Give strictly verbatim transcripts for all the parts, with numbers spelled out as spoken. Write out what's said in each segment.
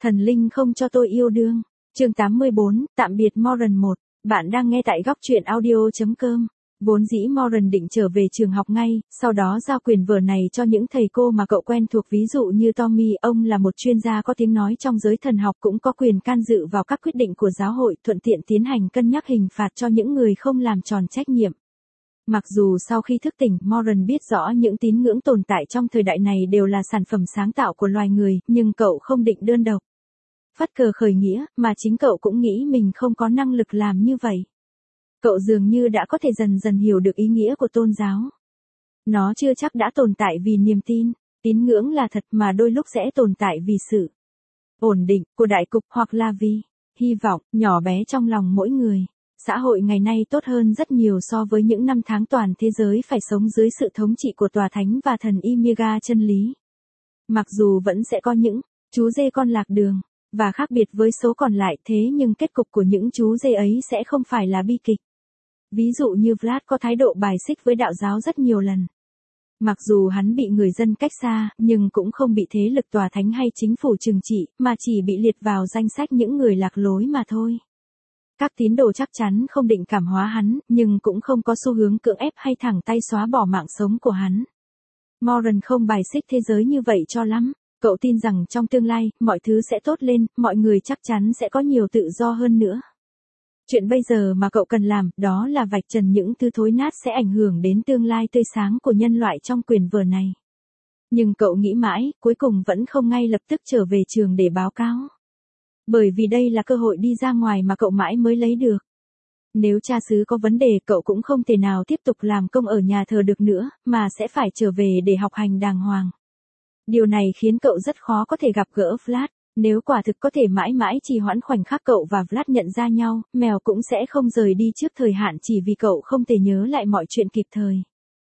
Thần linh không cho tôi yêu đương. Chương tám mươi bốn, tạm biệt Moran một. Bạn đang nghe tại góc truyện audio chấm com. Vốn dĩ Moran định trở về trường học ngay, sau đó giao quyền vở này cho những thầy cô mà cậu quen thuộc, ví dụ như Tommy, ông là một chuyên gia có tiếng nói trong giới thần học, cũng có quyền can dự vào các quyết định của giáo hội, thuận tiện tiến hành cân nhắc hình phạt cho những người không làm tròn trách nhiệm. Mặc dù sau khi thức tỉnh, Moran biết rõ những tín ngưỡng tồn tại trong thời đại này đều là sản phẩm sáng tạo của loài người, nhưng cậu không định đơn độc phất cờ khởi nghĩa, mà chính cậu cũng nghĩ mình không có năng lực làm như vậy. Cậu dường như đã có thể dần dần hiểu được ý nghĩa của tôn giáo. Nó chưa chắc đã tồn tại vì niềm tin, tín ngưỡng là thật, mà đôi lúc sẽ tồn tại vì sự ổn định của đại cục, hoặc là vì hy vọng nhỏ bé trong lòng mỗi người. Xã hội ngày nay tốt hơn rất nhiều so với những năm tháng toàn thế giới phải sống dưới sự thống trị của tòa thánh và thần Omega chân lý. Mặc dù vẫn sẽ có những chú dê con lạc đường, và khác biệt với số còn lại, thế nhưng kết cục của những chú dê ấy sẽ không phải là bi kịch. Ví dụ như Vlad có thái độ bài xích với đạo giáo rất nhiều lần. Mặc dù hắn bị người dân cách xa, nhưng cũng không bị thế lực tòa thánh hay chính phủ trừng trị, mà chỉ bị liệt vào danh sách những người lạc lối mà thôi. Các tín đồ chắc chắn không định cảm hóa hắn, nhưng cũng không có xu hướng cưỡng ép hay thẳng tay xóa bỏ mạng sống của hắn. Moran không bài xích thế giới như vậy cho lắm. Cậu tin rằng trong tương lai, mọi thứ sẽ tốt lên, mọi người chắc chắn sẽ có nhiều tự do hơn nữa. Chuyện bây giờ mà cậu cần làm, đó là vạch trần những thứ thối nát sẽ ảnh hưởng đến tương lai tươi sáng của nhân loại trong quyển vở này. Nhưng cậu nghĩ mãi, cuối cùng vẫn không ngay lập tức trở về trường để báo cáo. Bởi vì đây là cơ hội đi ra ngoài mà cậu mãi mới lấy được. Nếu cha xứ có vấn đề, cậu cũng không thể nào tiếp tục làm công ở nhà thờ được nữa, mà sẽ phải trở về để học hành đàng hoàng. Điều này khiến cậu rất khó có thể gặp gỡ Vlad. Nếu quả thực có thể mãi mãi trì hoãn khoảnh khắc cậu và Vlad nhận ra nhau, mèo cũng sẽ không rời đi trước thời hạn chỉ vì cậu không thể nhớ lại mọi chuyện kịp thời.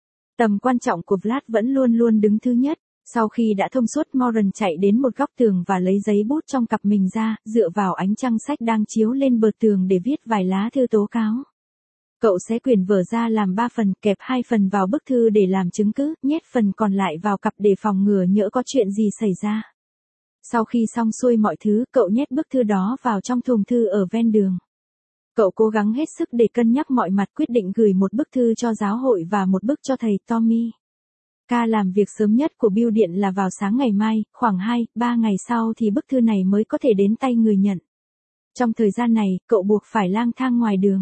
Tầm quan trọng của Vlad vẫn luôn luôn đứng thứ nhất. Sau khi đã thông suốt, Moran chạy đến một góc tường và lấy giấy bút trong cặp mình ra, dựa vào ánh trăng sách đang chiếu lên bờ tường để viết vài lá thư tố cáo. Cậu xé quyển vở ra làm ba phần, kẹp hai phần vào bức thư để làm chứng cứ, nhét phần còn lại vào cặp để phòng ngừa nhỡ có chuyện gì xảy ra. Sau khi xong xuôi mọi thứ, cậu nhét bức thư đó vào trong thùng thư ở ven đường. Cậu cố gắng hết sức để cân nhắc mọi mặt, quyết định gửi một bức thư cho giáo hội và một bức cho thầy Tommy. Ca làm việc sớm nhất của bưu điện là vào sáng ngày mai, khoảng hai ba ngày sau thì bức thư này mới có thể đến tay người nhận. Trong thời gian này, cậu buộc phải lang thang ngoài đường.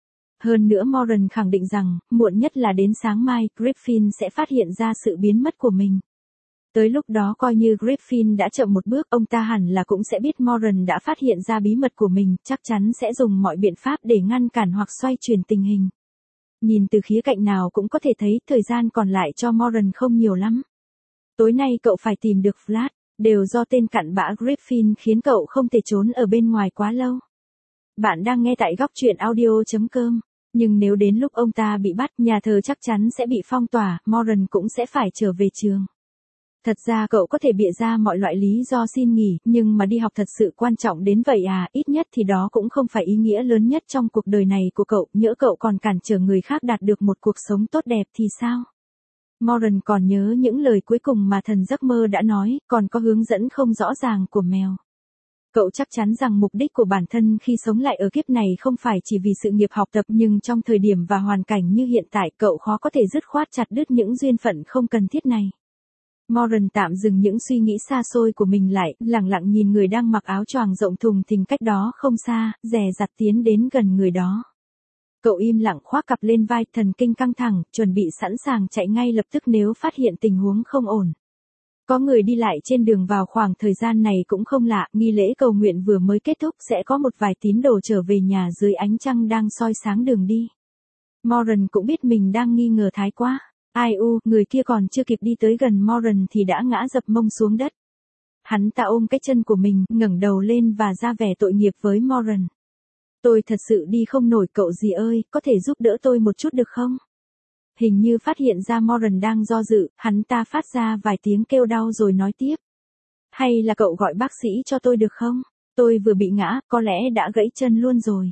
Hơn nữa, Moran khẳng định rằng, muộn nhất là đến sáng mai, Griffin sẽ phát hiện ra sự biến mất của mình. Tới lúc đó coi như Griffin đã chậm một bước, ông ta hẳn là cũng sẽ biết Moran đã phát hiện ra bí mật của mình, chắc chắn sẽ dùng mọi biện pháp để ngăn cản hoặc xoay chuyển tình hình. Nhìn từ khía cạnh nào cũng có thể thấy, thời gian còn lại cho Moran không nhiều lắm. Tối nay cậu phải tìm được Vlad, đều do tên cặn bã Griffin khiến cậu không thể trốn ở bên ngoài quá lâu. Bạn đang nghe tại góc truyện audio chấm com. Nhưng nếu đến lúc ông ta bị bắt, nhà thờ chắc chắn sẽ bị phong tỏa, Moran cũng sẽ phải trở về trường. Thật ra cậu có thể bịa ra mọi loại lý do xin nghỉ, nhưng mà đi học thật sự quan trọng đến vậy à, ít nhất thì đó cũng không phải ý nghĩa lớn nhất trong cuộc đời này của cậu, nhỡ cậu còn cản trở người khác đạt được một cuộc sống tốt đẹp thì sao? Moran còn nhớ những lời cuối cùng mà thần giấc mơ đã nói, còn có hướng dẫn không rõ ràng của mèo. Cậu chắc chắn rằng mục đích của bản thân khi sống lại ở kiếp này không phải chỉ vì sự nghiệp học tập, nhưng trong thời điểm và hoàn cảnh như hiện tại, cậu khó có thể dứt khoát chặt đứt những duyên phận không cần thiết này. Moran tạm dừng những suy nghĩ xa xôi của mình lại, lặng lặng nhìn người đang mặc áo choàng rộng thùng thình cách đó không xa, dè dặt tiến đến gần người đó. Cậu im lặng khoác cặp lên vai, thần kinh căng thẳng, chuẩn bị sẵn sàng chạy ngay lập tức nếu phát hiện tình huống không ổn. Có người đi lại trên đường vào khoảng thời gian này cũng không lạ, nghi lễ cầu nguyện vừa mới kết thúc, sẽ có một vài tín đồ trở về nhà dưới ánh trăng đang soi sáng đường đi. Moran cũng biết mình đang nghi ngờ thái quá. Ai u, người kia còn chưa kịp đi tới gần Moran thì đã ngã dập mông xuống đất. Hắn ta ôm cái chân của mình, ngẩng đầu lên và ra vẻ tội nghiệp với Moran. Tôi thật sự đi không nổi cậu gì ơi, có thể giúp đỡ tôi một chút được không? Hình như phát hiện ra Moran đang do dự, hắn ta phát ra vài tiếng kêu đau rồi nói tiếp. Hay là cậu gọi bác sĩ cho tôi được không? Tôi vừa bị ngã, có lẽ đã gãy chân luôn rồi.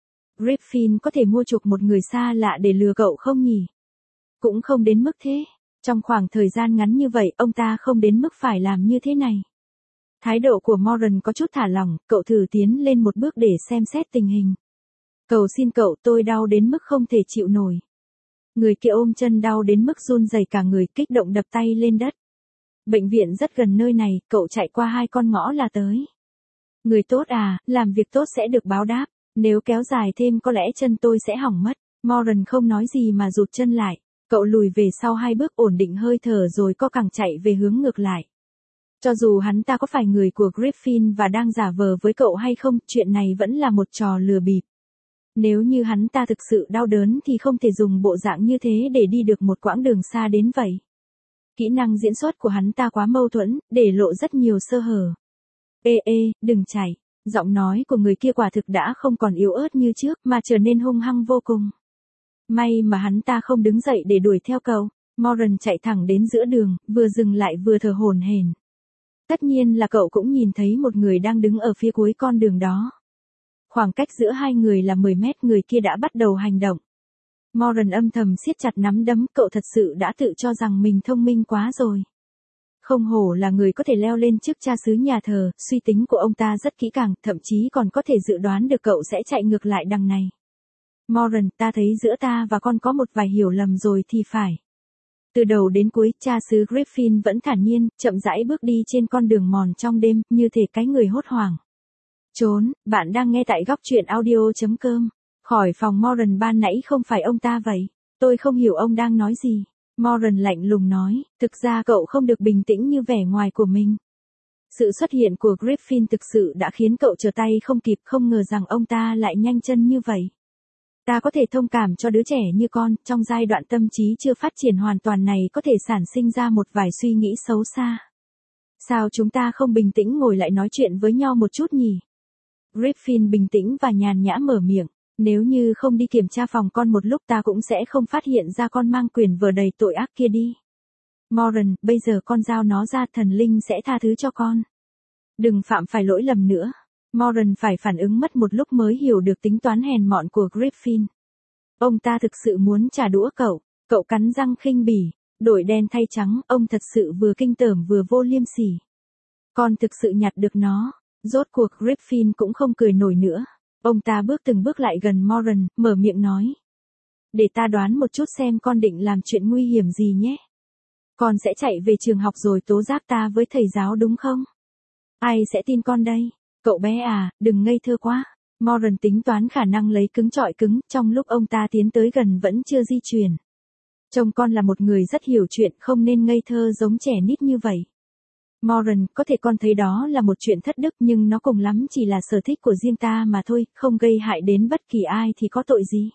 Griffin có thể mua chuộc một người xa lạ để lừa cậu không nhỉ? Cũng không đến mức thế. Trong khoảng thời gian ngắn như vậy, ông ta không đến mức phải làm như thế này. Thái độ của Moran có chút thả lỏng, cậu thử tiến lên một bước để xem xét tình hình. Cầu xin cậu, tôi đau đến mức không thể chịu nổi. Người kia ôm chân đau đến mức run rẩy cả người, kích động đập tay lên đất. Bệnh viện rất gần nơi này, cậu chạy qua hai con ngõ là tới. Người tốt à, làm việc tốt sẽ được báo đáp. Nếu kéo dài thêm có lẽ chân tôi sẽ hỏng mất. Moran không nói gì mà rụt chân lại. Cậu lùi về sau hai bước, ổn định hơi thở rồi co cẳng chạy về hướng ngược lại. Cho dù hắn ta có phải người của Griffin và đang giả vờ với cậu hay không, chuyện này vẫn là một trò lừa bịp. Nếu như hắn ta thực sự đau đớn thì không thể dùng bộ dạng như thế để đi được một quãng đường xa đến vậy. Kỹ năng diễn xuất của hắn ta quá mâu thuẫn, để lộ rất nhiều sơ hở. Ê ê, đừng chạy. Giọng nói của người kia quả thực đã không còn yếu ớt như trước mà trở nên hung hăng vô cùng. May mà hắn ta không đứng dậy để đuổi theo cậu. Moran chạy thẳng đến giữa đường, vừa dừng lại vừa thở hổn hển. Tất nhiên là cậu cũng nhìn thấy một người đang đứng ở phía cuối con đường đó. Khoảng cách giữa hai người là mười mét, người kia đã bắt đầu hành động. Moran âm thầm siết chặt nắm đấm, cậu thật sự đã tự cho rằng mình thông minh quá rồi. Không hổ là người có thể leo lên chức cha xứ nhà thờ, suy tính của ông ta rất kỹ càng, thậm chí còn có thể dự đoán được cậu sẽ chạy ngược lại đằng này. Moran, ta thấy giữa ta và con có một vài hiểu lầm rồi thì phải. Từ đầu đến cuối, cha xứ Griffin vẫn thản nhiên, chậm rãi bước đi trên con đường mòn trong đêm, như thể cái người hốt hoảng. Trốn, bạn đang nghe tại góc truyện audio chấm com. Khỏi phòng Moran ban nãy không phải ông ta vậy. Tôi không hiểu ông đang nói gì. Moran lạnh lùng nói, thực ra cậu không được bình tĩnh như vẻ ngoài của mình. Sự xuất hiện của Griffin thực sự đã khiến cậu trở tay không kịp, không ngờ rằng ông ta lại nhanh chân như vậy. Ta có thể thông cảm cho đứa trẻ như con, trong giai đoạn tâm trí chưa phát triển hoàn toàn này có thể sản sinh ra một vài suy nghĩ xấu xa. Sao chúng ta không bình tĩnh ngồi lại nói chuyện với nhau một chút nhỉ? Griffin bình tĩnh và nhàn nhã mở miệng. Nếu như không đi kiểm tra phòng con một lúc ta cũng sẽ không phát hiện ra con mang quyền vở đầy tội ác kia đi. Moran, bây giờ con giao nó ra, thần linh sẽ tha thứ cho con. Đừng phạm phải lỗi lầm nữa. Moran phải phản ứng mất một lúc mới hiểu được tính toán hèn mọn của Griffin. Ông ta thực sự muốn trả đũa cậu. Cậu cắn răng khinh bỉ. Đổi đen thay trắng, ông thật sự vừa kinh tởm vừa vô liêm sỉ. Con thực sự nhặt được nó. Rốt cuộc Griffin cũng không cười nổi nữa. Ông ta bước từng bước lại gần Moran, mở miệng nói. Để ta đoán một chút xem con định làm chuyện nguy hiểm gì nhé. Con sẽ chạy về trường học rồi tố giác ta với thầy giáo đúng không? Ai sẽ tin con đây? Cậu bé à, đừng ngây thơ quá. Moran tính toán khả năng lấy cứng trọi cứng, trong lúc ông ta tiến tới gần vẫn chưa di chuyển. Trông con là một người rất hiểu chuyện, không nên ngây thơ giống trẻ nít như vậy. Moran, có thể con thấy đó là một chuyện thất đức nhưng nó cùng lắm chỉ là sở thích của riêng ta mà thôi, không gây hại đến bất kỳ ai thì có tội gì.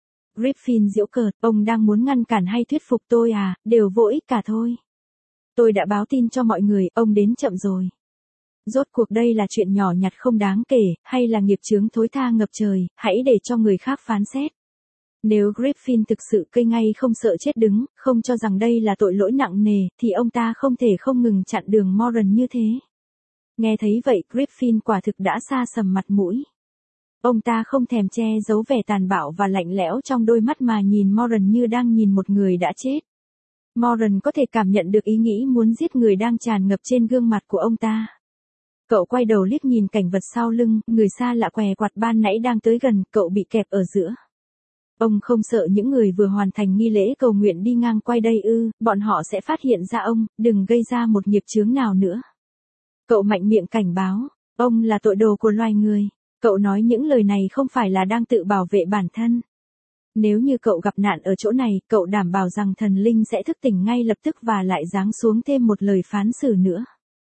Griffin giễu cợt, ông đang muốn ngăn cản hay thuyết phục tôi à, đều vô ích cả thôi. Tôi đã báo tin cho mọi người, ông đến chậm rồi. Rốt cuộc đây là chuyện nhỏ nhặt không đáng kể, hay là nghiệp chướng thối tha ngập trời, hãy để cho người khác phán xét. Nếu Griffin thực sự cây ngay không sợ chết đứng, không cho rằng đây là tội lỗi nặng nề, thì ông ta không thể không ngừng chặn đường Moran như thế. Nghe thấy vậy, Griffin quả thực đã xa sầm mặt mũi. Ông ta không thèm che giấu vẻ tàn bạo và lạnh lẽo trong đôi mắt mà nhìn Moran như đang nhìn một người đã chết. Moran có thể cảm nhận được ý nghĩ muốn giết người đang tràn ngập trên gương mặt của ông ta. Cậu quay đầu liếc nhìn cảnh vật sau lưng, người xa lạ què quạt ban nãy đang tới gần, cậu bị kẹp ở giữa. Ông không sợ những người vừa hoàn thành nghi lễ cầu nguyện đi ngang qua đây ư, bọn họ sẽ phát hiện ra ông, đừng gây ra một nghiệp chướng nào nữa. Cậu mạnh miệng cảnh báo, ông là tội đồ của loài người. Cậu nói những lời này không phải là đang tự bảo vệ bản thân. Nếu như cậu gặp nạn ở chỗ này, cậu đảm bảo rằng thần linh sẽ thức tỉnh ngay lập tức và lại giáng xuống thêm một lời phán xử nữa.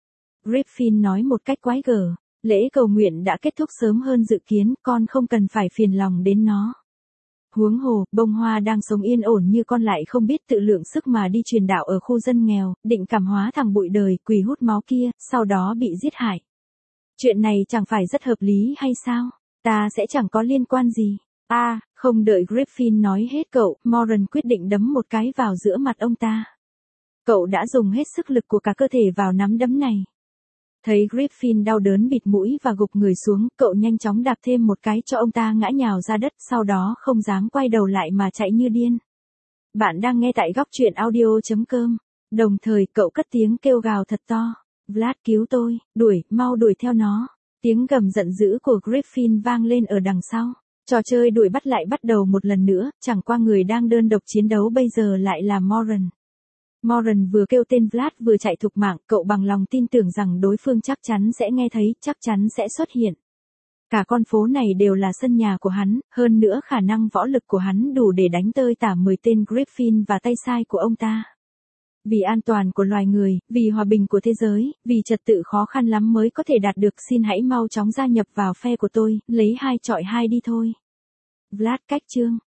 Griffin nói một cách quái gở, lễ cầu nguyện đã kết thúc sớm hơn dự kiến, con không cần phải phiền lòng đến nó. Huống hồ, bông hoa đang sống yên ổn như con lại không biết tự lượng sức mà đi truyền đạo ở khu dân nghèo, định cảm hóa thằng bụi đời quỷ hút máu kia, sau đó bị giết hại. Chuyện này chẳng phải rất hợp lý hay sao? Ta sẽ chẳng có liên quan gì. A, à, không đợi Griffin nói hết cậu, Moran quyết định đấm một cái vào giữa mặt ông ta. Cậu đã dùng hết sức lực của cả cơ thể vào nắm đấm này. Thấy Griffin đau đớn bịt mũi và gục người xuống, cậu nhanh chóng đạp thêm một cái cho ông ta ngã nhào ra đất, sau đó không dám quay đầu lại mà chạy như điên. Bạn đang nghe tại góc truyện audio chấm com. Đồng thời cậu cất tiếng kêu gào thật to. Vlad cứu tôi, đuổi, mau đuổi theo nó. Tiếng gầm giận dữ của Griffin vang lên ở đằng sau. Trò chơi đuổi bắt lại bắt đầu một lần nữa, chẳng qua người đang đơn độc chiến đấu bây giờ lại là Moran. Moran vừa kêu tên Vlad vừa chạy thục mạng, cậu bằng lòng tin tưởng rằng đối phương chắc chắn sẽ nghe thấy, chắc chắn sẽ xuất hiện. Cả con phố này đều là sân nhà của hắn, hơn nữa khả năng võ lực của hắn đủ để đánh tơi tả mười tên Griffin và tay sai của ông ta. Vì an toàn của loài người, vì hòa bình của thế giới, vì trật tự khó khăn lắm mới có thể đạt được, xin hãy mau chóng gia nhập vào phe của tôi, lấy hai chọi hai đi thôi. Vlad cách chương.